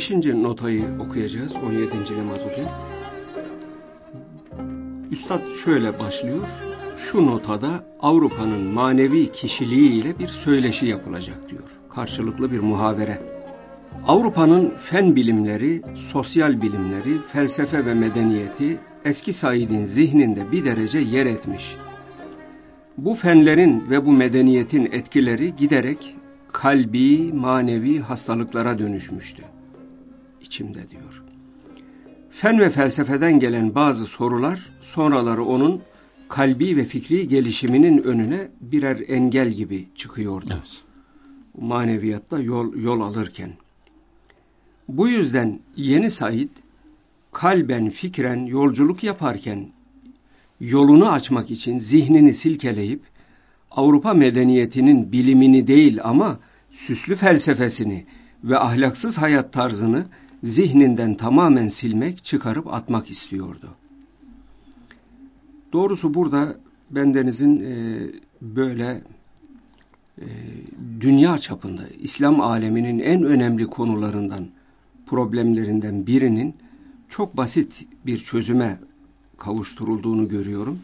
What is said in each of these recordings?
5. notayı okuyacağız. 17. lemaz bugün. Üstad şöyle başlıyor. Şu notada Avrupa'nın manevi kişiliğiyle bir söyleşi yapılacak diyor. Karşılıklı bir muhabere. Avrupa'nın fen bilimleri, sosyal bilimleri, felsefe ve medeniyeti eski Said'in zihninde bir derece yer etmiş. Bu fenlerin ve bu medeniyetin etkileri giderek kalbi, manevi hastalıklara dönüşmüştü. İçimde diyor. Fen ve felsefeden gelen bazı sorular, sonraları onun kalbi ve fikri gelişiminin önüne birer engel gibi çıkıyordu. Evet. Maneviyatta yol alırken. Bu yüzden yeni Said, kalben, fikren yolculuk yaparken, yolunu açmak için zihnini silkeleyip, Avrupa medeniyetinin bilimini değil ama süslü felsefesini ve ahlaksız hayat tarzını zihninden tamamen silmek, çıkarıp atmak istiyordu. Doğrusu burada bendenizin böyle dünya çapında İslam aleminin en önemli konularından, problemlerinden birinin çok basit bir çözüme kavuşturulduğunu görüyorum.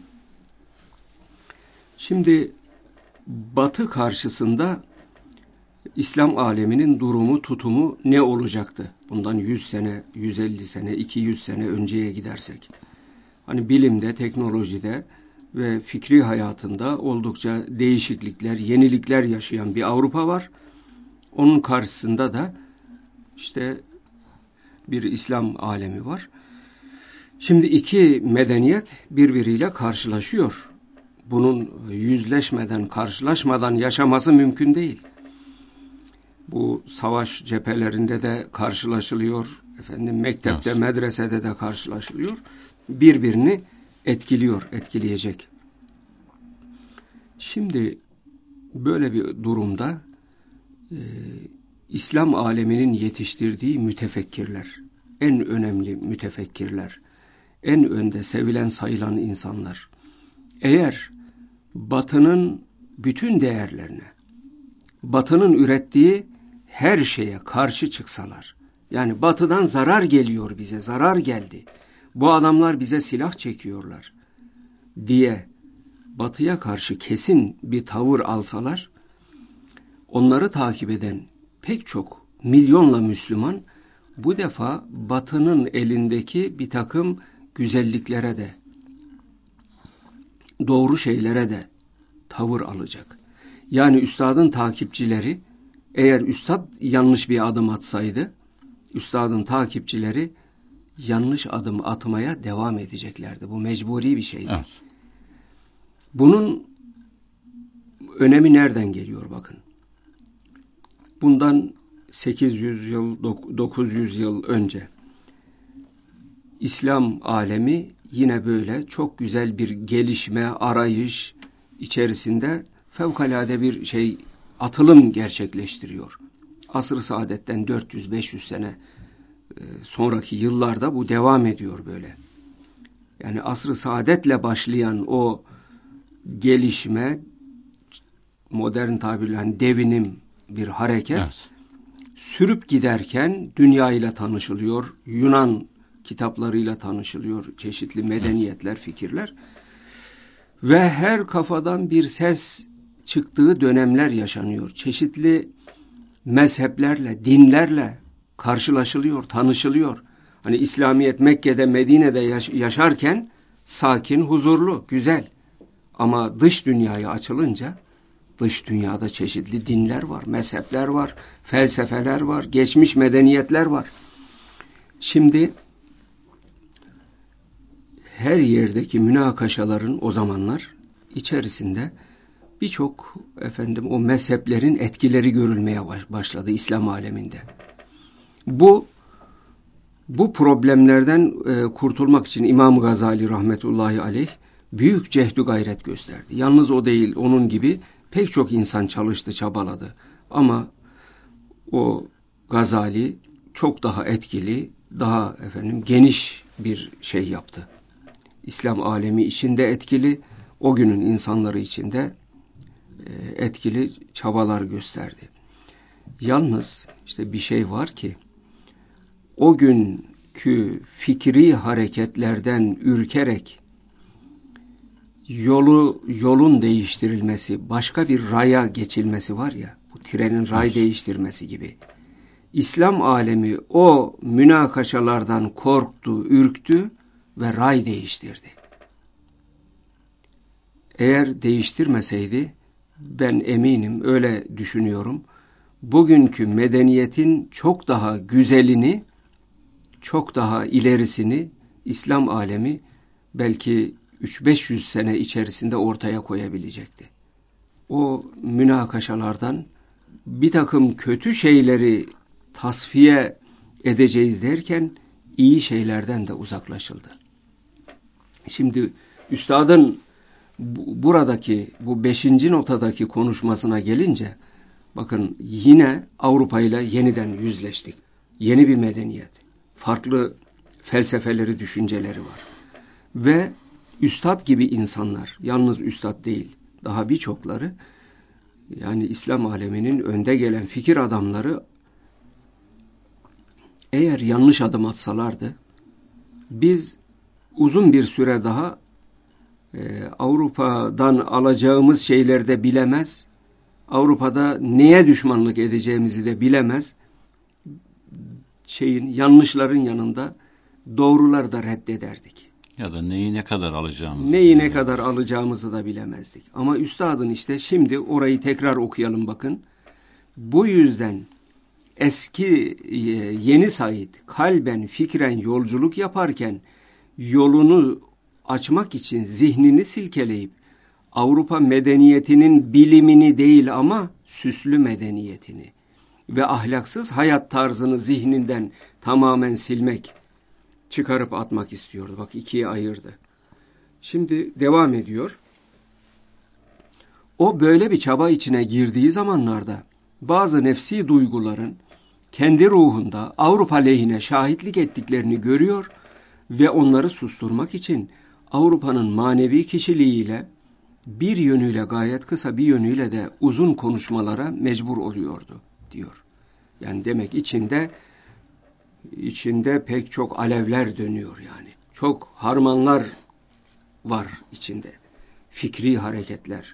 Şimdi Batı karşısında İslam aleminin durumu, tutumu ne olacaktı? Bundan 100 sene, 150 sene, 200 sene önceye gidersek. Hani bilimde, teknolojide ve fikri hayatında oldukça değişiklikler, yenilikler yaşayan bir Avrupa var. Onun karşısında da işte bir İslam alemi var. Şimdi iki medeniyet birbiriyle karşılaşıyor. Bunun yüzleşmeden, karşılaşmadan yaşaması mümkün değil. Bu savaş cephelerinde de karşılaşılıyor. Mektepte, medresede de karşılaşılıyor. Birbirini etkiliyor, etkileyecek. Şimdi böyle bir durumda İslam aleminin yetiştirdiği mütefekkirler, en önemli mütefekkirler, en önde sevilen sayılan insanlar, eğer Batı'nın bütün değerlerine, Batı'nın ürettiği her şeye karşı çıksalar, yani Batı'dan zarar geliyor bize, zarar geldi, bu adamlar bize silah çekiyorlar diye Batı'ya karşı kesin bir tavır alsalar, onları takip eden pek çok milyonla Müslüman bu defa Batı'nın elindeki bir takım güzelliklere de, doğru şeylere de tavır alacak. Yani üstadın takipçileri, eğer üstad yanlış bir adım atsaydı, üstadın takipçileri yanlış adım atmaya devam edeceklerdi. Bu mecburi bir şeydi. Evet. Bunun önemi nereden geliyor bakın. Bundan 800 yıl, 900 yıl önce İslam alemi yine böyle çok güzel bir gelişme, arayış içerisinde fevkalade bir atılım gerçekleştiriyor. Asr-ı Saadet'ten 400-500 sene sonraki yıllarda bu devam ediyor böyle. Yani Asr-ı Saadet'le başlayan o gelişme, modern tabirle hani devinim bir hareket, evet, sürüp giderken dünya ile tanışılıyor, Yunan kitaplarıyla tanışılıyor, çeşitli medeniyetler, fikirler ve her kafadan bir ses çıktığı dönemler yaşanıyor. Çeşitli mezheplerle, dinlerle karşılaşılıyor, tanışılıyor. Hani İslamiyet Mekke'de, Medine'de yaşarken sakin, huzurlu, güzel. Ama dış dünyaya açılınca dış dünyada çeşitli dinler var, mezhepler var, felsefeler var, geçmiş medeniyetler var. Şimdi her yerdeki münakaşaların o zamanlar içerisinde birçok o mezheplerin etkileri görülmeye başladı İslam aleminde. Bu problemlerden kurtulmak için İmam Gazali rahmetullahi aleyh büyük cehdü gayret gösterdi. Yalnız o değil, onun gibi pek çok insan çalıştı, çabaladı. Ama o Gazali çok daha etkili, daha geniş bir şey yaptı. İslam alemi içinde etkili, o günün insanları içinde etkili çabalar gösterdi. Yalnız işte bir şey var ki, o günkü fikri hareketlerden ürkerek yolun değiştirilmesi, başka bir raya geçilmesi var ya, bu trenin ray değiştirmesi gibi. İslam alemi o münakaşalardan korktu, ürktü ve ray değiştirdi. Eğer değiştirmeseydi, ben eminim, öyle düşünüyorum, bugünkü medeniyetin çok daha güzelini, çok daha ilerisini İslam alemi belki 300-500 sene içerisinde ortaya koyabilecekti. O münakaşalardan bir takım kötü şeyleri tasfiye edeceğiz derken iyi şeylerden de uzaklaşıldı. Şimdi üstadın buradaki bu 5. notadaki konuşmasına gelince, bakın yine Avrupa ile yeniden yüzleştik. Yeni bir medeniyet. Farklı felsefeleri, düşünceleri var. Ve üstad gibi insanlar, yalnız üstad değil, daha birçokları, yani İslam aleminin önde gelen fikir adamları eğer yanlış adım atsalardı, biz uzun bir süre daha Avrupa'dan alacağımız şeyleri de bilemez, Avrupa'da neye düşmanlık edeceğimizi de bilemez, yanlışların yanında doğruları da reddederdik. Ya da neyi ne kadar alacağımızı. Ne kadar alacağımızı da bilemezdik. Ama üstadın işte şimdi orayı tekrar okuyalım bakın. Bu yüzden eski yeni Said kalben fikren yolculuk yaparken yolunu açmak için zihnini silkeleyip Avrupa medeniyetinin bilimini değil ama süslü medeniyetini ve ahlaksız hayat tarzını zihninden tamamen silmek, çıkarıp atmak istiyordu. Bak ikiye ayırdı. Şimdi devam ediyor. O böyle bir çaba içine girdiği zamanlarda bazı nefsi duyguların kendi ruhunda Avrupa lehine şahitlik ettiklerini görüyor ve onları susturmak için Avrupa'nın manevi kişiliğiyle bir yönüyle gayet kısa, bir yönüyle de uzun konuşmalara mecbur oluyordu diyor. Yani demek içinde pek çok alevler dönüyor yani. Çok harmanlar var içinde. Fikri hareketler.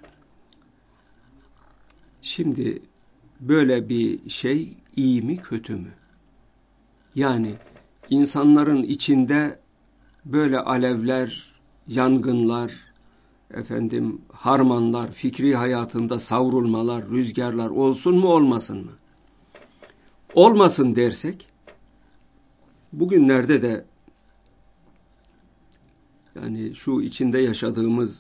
Şimdi böyle bir şey iyi mi kötü mü? Yani insanların içinde böyle alevler, yangınlar, harmanlar, fikri hayatında savrulmalar, rüzgarlar olsun mu olmasın mı? Olmasın dersek, bugünlerde de yani şu içinde yaşadığımız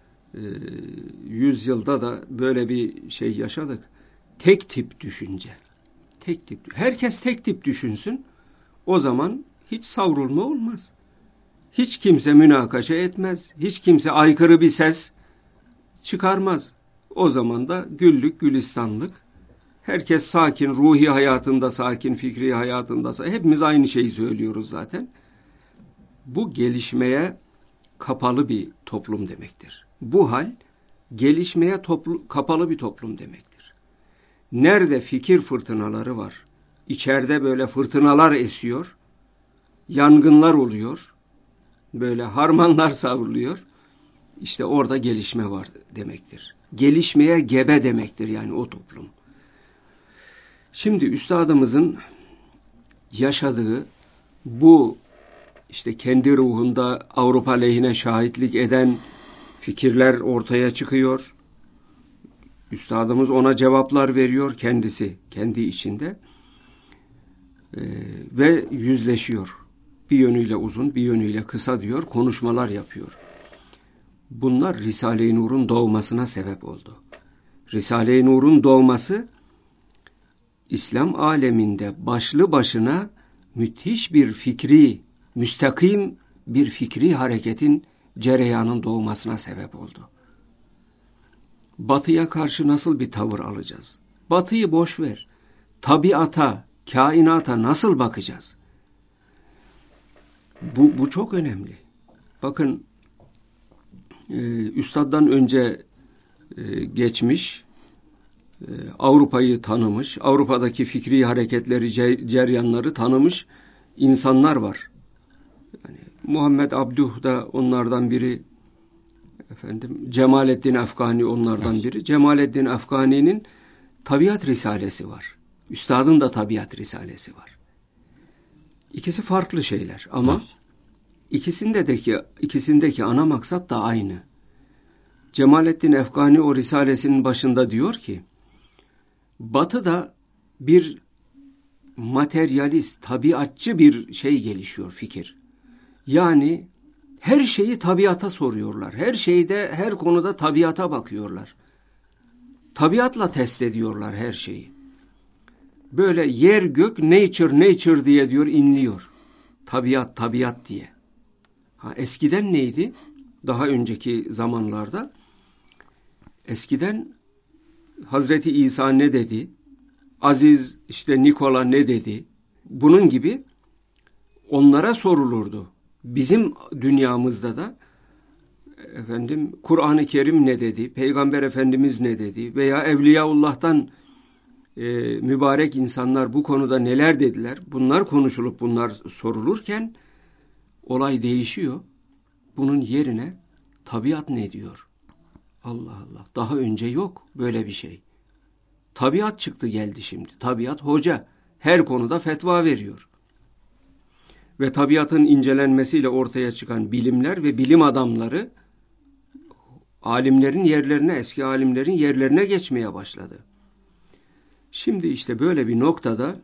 yüzyılda da böyle bir şey yaşadık. Tek tip düşünce. Herkes tek tip düşünsün. O zaman hiç savrulma olmaz. Hiç kimse münakaşa etmez. Hiç kimse aykırı bir ses çıkarmaz. O zaman da güllük gülistanlık. Herkes sakin, ruhi hayatında sakin, fikri hayatında hepimiz aynı şeyi söylüyoruz zaten. Bu gelişmeye kapalı bir toplum demektir. Bu hal gelişmeye kapalı bir toplum demektir. Nerede fikir fırtınaları var, içeride böyle fırtınalar esiyor, yangınlar oluyor, böyle harmanlar savruluyor, işte orada gelişme var demektir. Gelişmeye gebe demektir yani o toplum. Şimdi üstadımızın yaşadığı bu işte kendi ruhunda Avrupa lehine şahitlik eden fikirler ortaya çıkıyor. Üstadımız ona cevaplar veriyor kendisi, kendi içinde. Ve yüzleşiyor. Bir yönüyle uzun, bir yönüyle kısa diyor, konuşmalar yapıyor. Bunlar Risale-i Nur'un doğmasına sebep oldu. Risale-i Nur'un doğması, İslam aleminde başlı başına müthiş bir müstakim bir fikri hareketin, cereyanın doğmasına sebep oldu. Batı'ya karşı nasıl bir tavır alacağız? Batı'yı boş ver. Tabiata, kainata nasıl bakacağız? Bu çok önemli. Bakın, üstaddan önce geçmiş, Avrupa'yı tanımış, Avrupa'daki fikri hareketleri, ceryanları tanımış insanlar var. Yani Muhammed Abduh da onlardan biri. Cemalettin Efkani onlardan biri. Cemalettin Efkani'nin Tabiat Risalesi var. Üstadın da Tabiat Risalesi var. İkisi farklı şeyler ama ikisindeki ana maksat da aynı. Cemalettin Efkani o risalesinin başında diyor ki, Batı'da bir materyalist, tabiatçı bir şey gelişiyor, fikir. Yani her şeyi tabiata soruyorlar. Her konuda tabiata bakıyorlar. Tabiatla test ediyorlar her şeyi. Böyle yer gök nature diye diyor inliyor. Tabiat diye. Eskiden neydi? Daha önceki zamanlarda eskiden Hazreti İsa ne dedi? Aziz Nikola ne dedi? Bunun gibi onlara sorulurdu. Bizim dünyamızda da Kur'an-ı Kerim ne dedi? Peygamber Efendimiz ne dedi? Veya Evliyaullah'tan mübarek insanlar bu konuda neler dediler? Bunlar konuşulup bunlar sorulurken olay değişiyor. Bunun yerine tabiat ne diyor? Allah Allah. Daha önce yok böyle bir şey. Tabiat çıktı geldi şimdi. Tabiat hoca. Her konuda fetva veriyor. Ve tabiatın incelenmesiyle ortaya çıkan bilimler ve bilim adamları alimlerin yerlerine, eski alimlerin yerlerine geçmeye başladı. Şimdi böyle bir noktada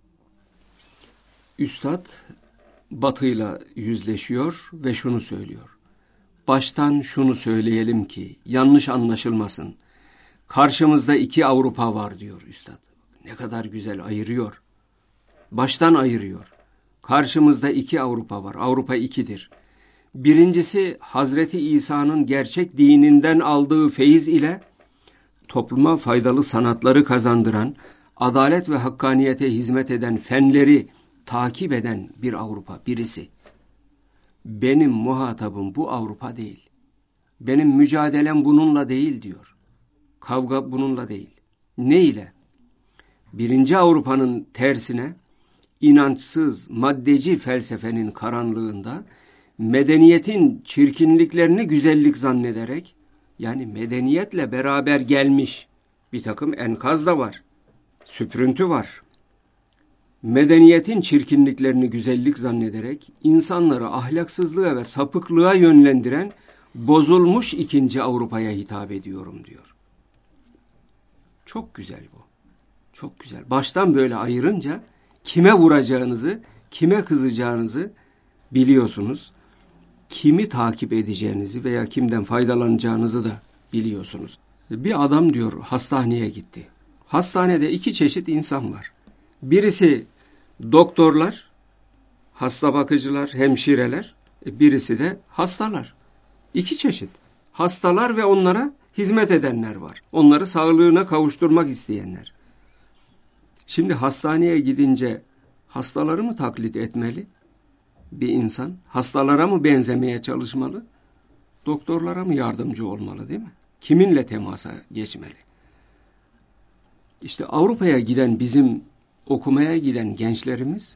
Üstad Batı'yla yüzleşiyor ve şunu söylüyor. Baştan şunu söyleyelim ki yanlış anlaşılmasın. Karşımızda 2 Avrupa var diyor Üstad. Ne kadar güzel ayırıyor. Baştan ayırıyor. Karşımızda 2 Avrupa var. Avrupa 2'dir. Birincisi Hazreti İsa'nın gerçek dininden aldığı feyiz ile topluma faydalı sanatları kazandıran, adalet ve hakkaniyete hizmet eden fenleri takip eden bir Avrupa birisi. Benim muhatabım bu Avrupa değil. Benim mücadelem bununla değil diyor. Kavga bununla değil. Ne ile? Birinci Avrupa'nın tersine inançsız, maddeci felsefenin karanlığında medeniyetin çirkinliklerini güzellik zannederek, yani medeniyetle beraber gelmiş bir takım enkaz da var, süprüntü var. Medeniyetin çirkinliklerini güzellik zannederek insanları ahlaksızlığa ve sapıklığa yönlendiren bozulmuş 2. Avrupa'ya hitap ediyorum diyor. Çok güzel bu. Çok güzel. Baştan böyle ayırınca kime vuracağınızı, kime kızacağınızı biliyorsunuz. Kimi takip edeceğinizi veya kimden faydalanacağınızı da biliyorsunuz. Bir adam diyor hastaneye gitti. Hastanede 2 çeşit insan var. Birisi doktorlar, hasta bakıcılar, hemşireler. Birisi de hastalar. 2 çeşit. Hastalar ve onlara hizmet edenler var. Onları sağlığına kavuşturmak isteyenler. Şimdi hastaneye gidince hastaları mı taklit etmeli bir insan? Hastalara mı benzemeye çalışmalı? Doktorlara mı yardımcı olmalı değil mi? Kiminle temasa geçmeli? Avrupa'ya giden okumaya giden gençlerimiz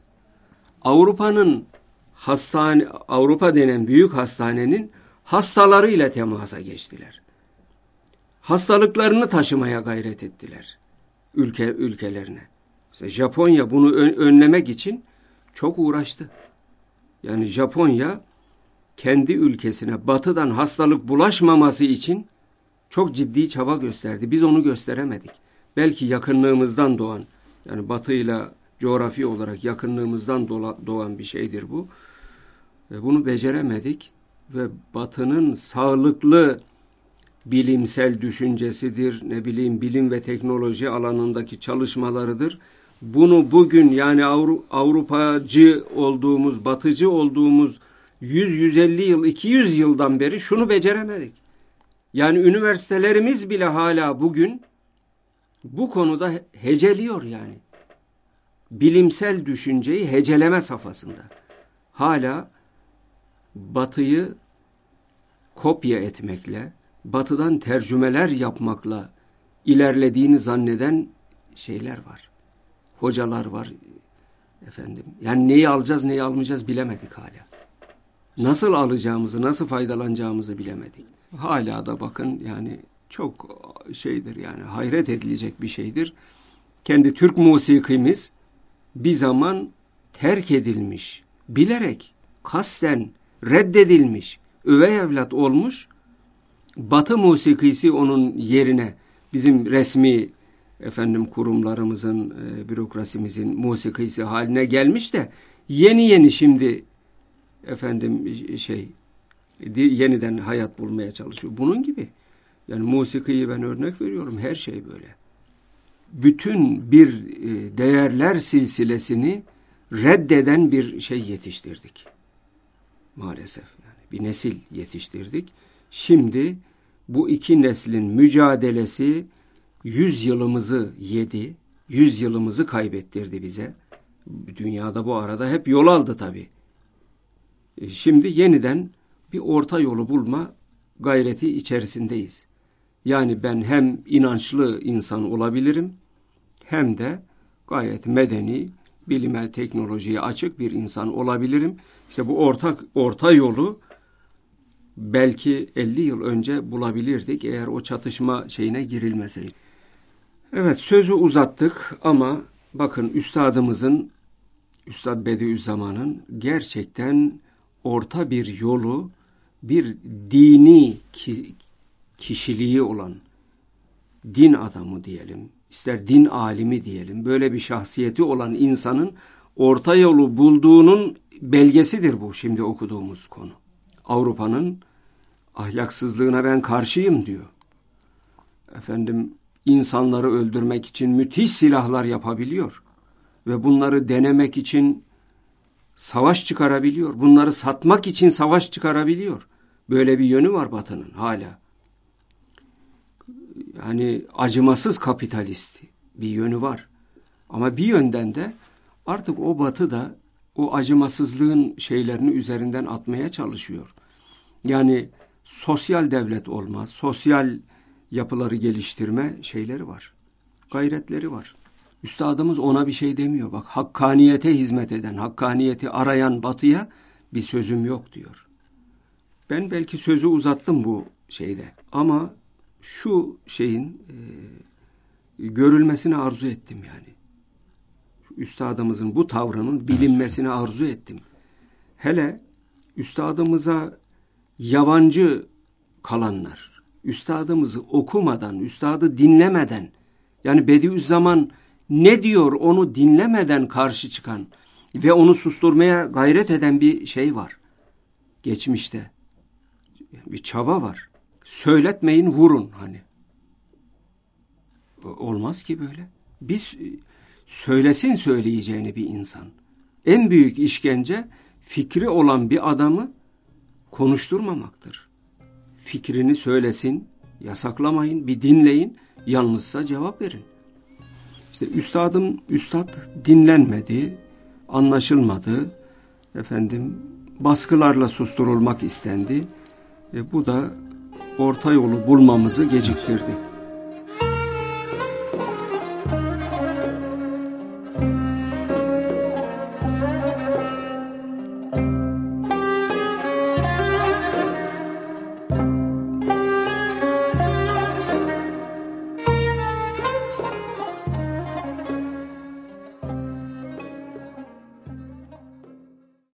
Avrupa denen büyük hastanenin hastalarıyla temasa geçtiler. Hastalıklarını taşımaya gayret ettiler ülkelerine. Mesela Japonya bunu önlemek için çok uğraştı. Yani Japonya kendi ülkesine batıdan hastalık bulaşmaması için çok ciddi çaba gösterdi. Biz onu gösteremedik. Belki yakınlığımızdan doğan, yani batıyla coğrafi olarak yakınlığımızdan doğan bir şeydir bu. Bunu beceremedik ve batının sağlıklı bilimsel düşüncesidir, bilim ve teknoloji alanındaki çalışmalarıdır. Bunu bugün yani Avrupacı olduğumuz, batıcı olduğumuz 100-150 yıl, 200 yıldan beri şunu beceremedik. Yani üniversitelerimiz bile hala bugün bu konuda heceliyor yani. Bilimsel düşünceyi heceleme safhasında. Hala batıyı kopya etmekle, batıdan tercümeler yapmakla ilerlediğini zanneden şeyler var. Hocalar var, Efendim, yani neyi alacağız, neyi almayacağız bilemedik hala. Nasıl alacağımızı, nasıl faydalanacağımızı bilemedik. Hala da bakın yani çok şeydir, yani hayret edilecek bir şeydir. Kendi Türk musikimiz bir zaman terk edilmiş, bilerek, kasten reddedilmiş, üvey evlat olmuş. Batı musikisi onun yerine bizim resmi kurumlarımızın, bürokrasimizin musikisi haline gelmiş de yeni yeni şimdi yeniden hayat bulmaya çalışıyor. Bunun gibi. Yani musikiyi ben örnek veriyorum. Her şey böyle. Bütün bir değerler silsilesini reddeden bir şey yetiştirdik. Maalesef. Yani bir nesil yetiştirdik. Şimdi bu iki neslin mücadelesi 100 yılımızı yedi. 100 yılımızı kaybettirdi bize. Dünyada bu arada hep yol aldı tabii. Şimdi yeniden bir orta yolu bulma gayreti içerisindeyiz. Yani ben hem inançlı insan olabilirim, hem de gayet medeni, bilime, teknolojiye açık bir insan olabilirim. İşte bu orta yolu belki 50 yıl önce bulabilirdik eğer o çatışma şeyine girilmeseydi. Evet, sözü uzattık ama bakın Üstad Bediüzzaman'ın gerçekten orta bir yolu, bir dini kişiliği olan, din adamı diyelim, ister din alimi diyelim, böyle bir şahsiyeti olan insanın orta yolu bulduğunun belgesidir bu şimdi okuduğumuz konu. Avrupa'nın ahlaksızlığına ben karşıyım diyor. İnsanları öldürmek için müthiş silahlar yapabiliyor ve bunları denemek için savaş çıkarabiliyor. Bunları satmak için savaş çıkarabiliyor. Böyle bir yönü var Batı'nın hala. Yani acımasız kapitalist bir yönü var. Ama bir yönden de artık o Batı da o acımasızlığın şeylerini üzerinden atmaya çalışıyor. Yani sosyal devlet olmaz, sosyal yapıları geliştirme şeyleri var. Gayretleri var. Üstadımız ona bir şey demiyor. Bak, hakkaniyete hizmet eden, hakkaniyeti arayan Batı'ya bir sözüm yok diyor. Ben belki sözü uzattım bu şeyde. Ama şu şeyin görülmesini arzu ettim yani. Üstadımızın bu tavrının bilinmesini arzu ettim. Hele üstadımıza yabancı kalanlar, üstadımızı okumadan, üstadı dinlemeden, yani Bediüzzaman ne diyor onu dinlemeden karşı çıkan ve onu susturmaya gayret eden bir şey var. Geçmişte bir çaba var. Söyletmeyin, vurun hani. Olmaz ki böyle. Biz söylesin söyleyeceğini bir insan. En büyük işkence fikri olan bir adamı konuşturmamaktır. Fikrini söylesin, yasaklamayın, bir dinleyin, yalnızsa cevap verin. İşte üstad dinlenmedi, anlaşılmadı, baskılarla susturulmak istendi. Bu da orta yolu bulmamızı geciktirdi.